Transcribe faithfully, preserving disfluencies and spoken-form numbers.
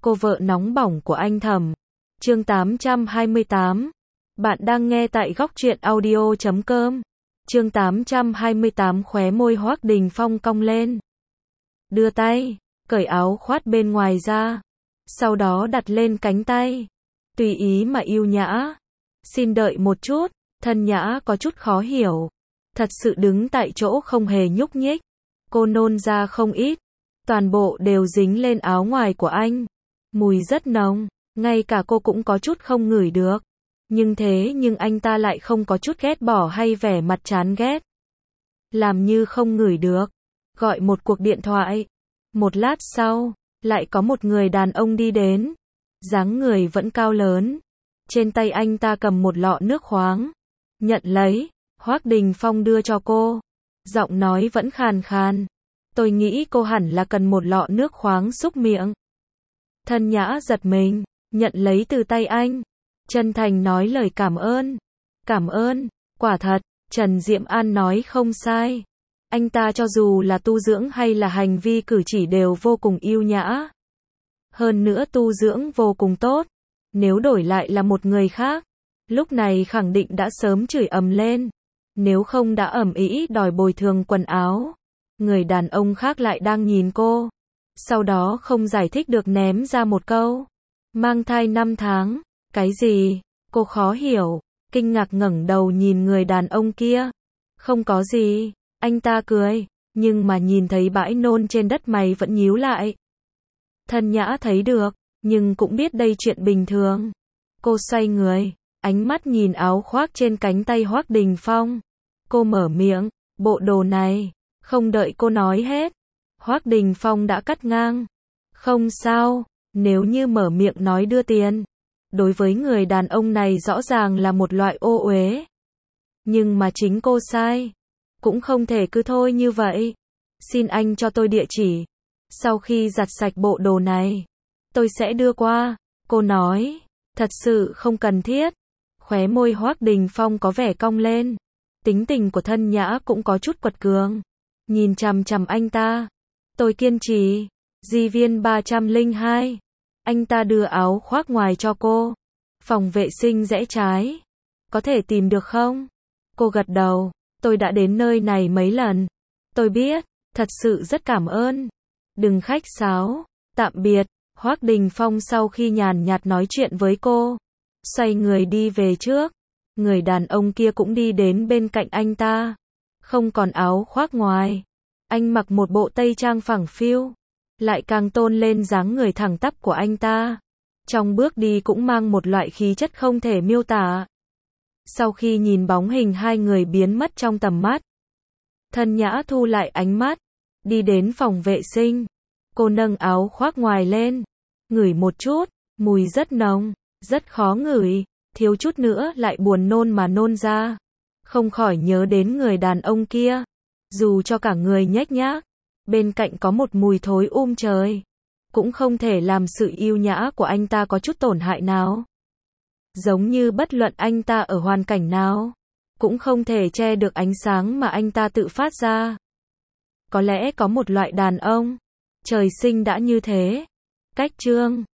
cô vợ nóng bỏng của anh Thẩm. Chương tám trăm hai mươi tám. Bạn đang nghe tại góc truyện audio chấm com. Chương tám trăm hai mươi tám. Khóe môi Hoắc Đình Phong cong lên. Đưa tay, cởi áo khoác bên ngoài ra. Sau đó đặt lên cánh tay. Tùy ý mà yêu nhã. Xin đợi một chút, Thân Nhã có chút khó hiểu. Thật sự đứng tại chỗ không hề nhúc nhích. Cô nôn ra không ít. Toàn bộ đều dính lên áo ngoài của anh. Mùi rất nồng, ngay cả cô cũng có chút không ngửi được. Nhưng thế nhưng anh ta lại không có chút ghét bỏ hay vẻ mặt chán ghét. Làm như không ngửi được. Gọi một cuộc điện thoại. Một lát sau, lại có một người đàn ông đi đến. Dáng người vẫn cao lớn. Trên tay anh ta cầm một lọ nước khoáng. Nhận lấy, Hoắc Đình Phong đưa cho cô. Giọng nói vẫn khàn khàn. Tôi nghĩ cô hẳn là cần một lọ nước khoáng xúc miệng. Thân Nhã giật mình, nhận lấy từ tay anh. Chân thành nói lời cảm ơn. Cảm ơn, quả thật, Trần Diệm An nói không sai. Anh ta cho dù là tu dưỡng hay là hành vi cử chỉ đều vô cùng yêu nhã. Hơn nữa tu dưỡng vô cùng tốt. Nếu đổi lại là một người khác, lúc này khẳng định đã sớm chửi ầm lên. Nếu không đã ầm ĩ đòi bồi thường quần áo. Người đàn ông khác lại đang nhìn cô. Sau đó không giải thích được ném ra một câu. Mang thai năm tháng. Cái gì? Cô khó hiểu. Kinh ngạc ngẩng đầu nhìn người đàn ông kia. Không có gì. Anh ta cười. Nhưng mà nhìn thấy bãi nôn trên đất mày vẫn nhíu lại. Thân Nhã thấy được. Nhưng cũng biết đây chuyện bình thường. Cô xoay người. Ánh mắt nhìn áo khoác trên cánh tay Hoắc Đình Phong. Cô mở miệng. Bộ đồ này. Không đợi cô nói hết. Hoắc Đình Phong đã cắt ngang. Không sao. Nếu như mở miệng nói đưa tiền. Đối với người đàn ông này rõ ràng là một loại ô uế. Nhưng mà chính cô sai. Cũng không thể cứ thôi như vậy. Xin anh cho tôi địa chỉ. Sau khi giặt sạch bộ đồ này, tôi sẽ đưa qua. Cô nói. Thật sự không cần thiết. Khóe môi Hoắc Đình Phong có vẻ cong lên. Tính tình của Thân Nhã cũng có chút quật cường. Nhìn chằm chằm anh ta. Tôi kiên trì. Di viên ba trăm lẻ hai. Anh ta đưa áo khoác ngoài cho cô. Phòng vệ sinh rẽ trái. Có thể tìm được không? Cô gật đầu. Tôi đã đến nơi này mấy lần. Tôi biết. Thật sự rất cảm ơn. Đừng khách sáo. Tạm biệt. Hoắc Đình Phong sau khi nhàn nhạt nói chuyện với cô. Xoay người đi về trước. Người đàn ông kia cũng đi đến bên cạnh anh ta. Không còn áo khoác ngoài. Anh mặc một bộ tây trang phẳng phiu. Lại càng tôn lên dáng người thẳng tắp của anh ta. Trong bước đi cũng mang một loại khí chất không thể miêu tả. Sau khi nhìn bóng hình hai người biến mất trong tầm mắt. Thân Nhã thu lại ánh mắt. Đi đến phòng vệ sinh. Cô nâng áo khoác ngoài lên. Ngửi một chút. Mùi rất nồng. Rất khó ngửi. Thiếu chút nữa lại buồn nôn mà nôn ra. Không khỏi nhớ đến người đàn ông kia. Dù cho cả người nhếch nhác. Bên cạnh có một mùi thối um trời. Cũng không thể làm sự yêu nhã của anh ta có chút tổn hại nào. Giống như bất luận anh ta ở hoàn cảnh nào. Cũng không thể che được ánh sáng mà anh ta tự phát ra. Có lẽ có một loại đàn ông. Trời sinh đã như thế. Cách chương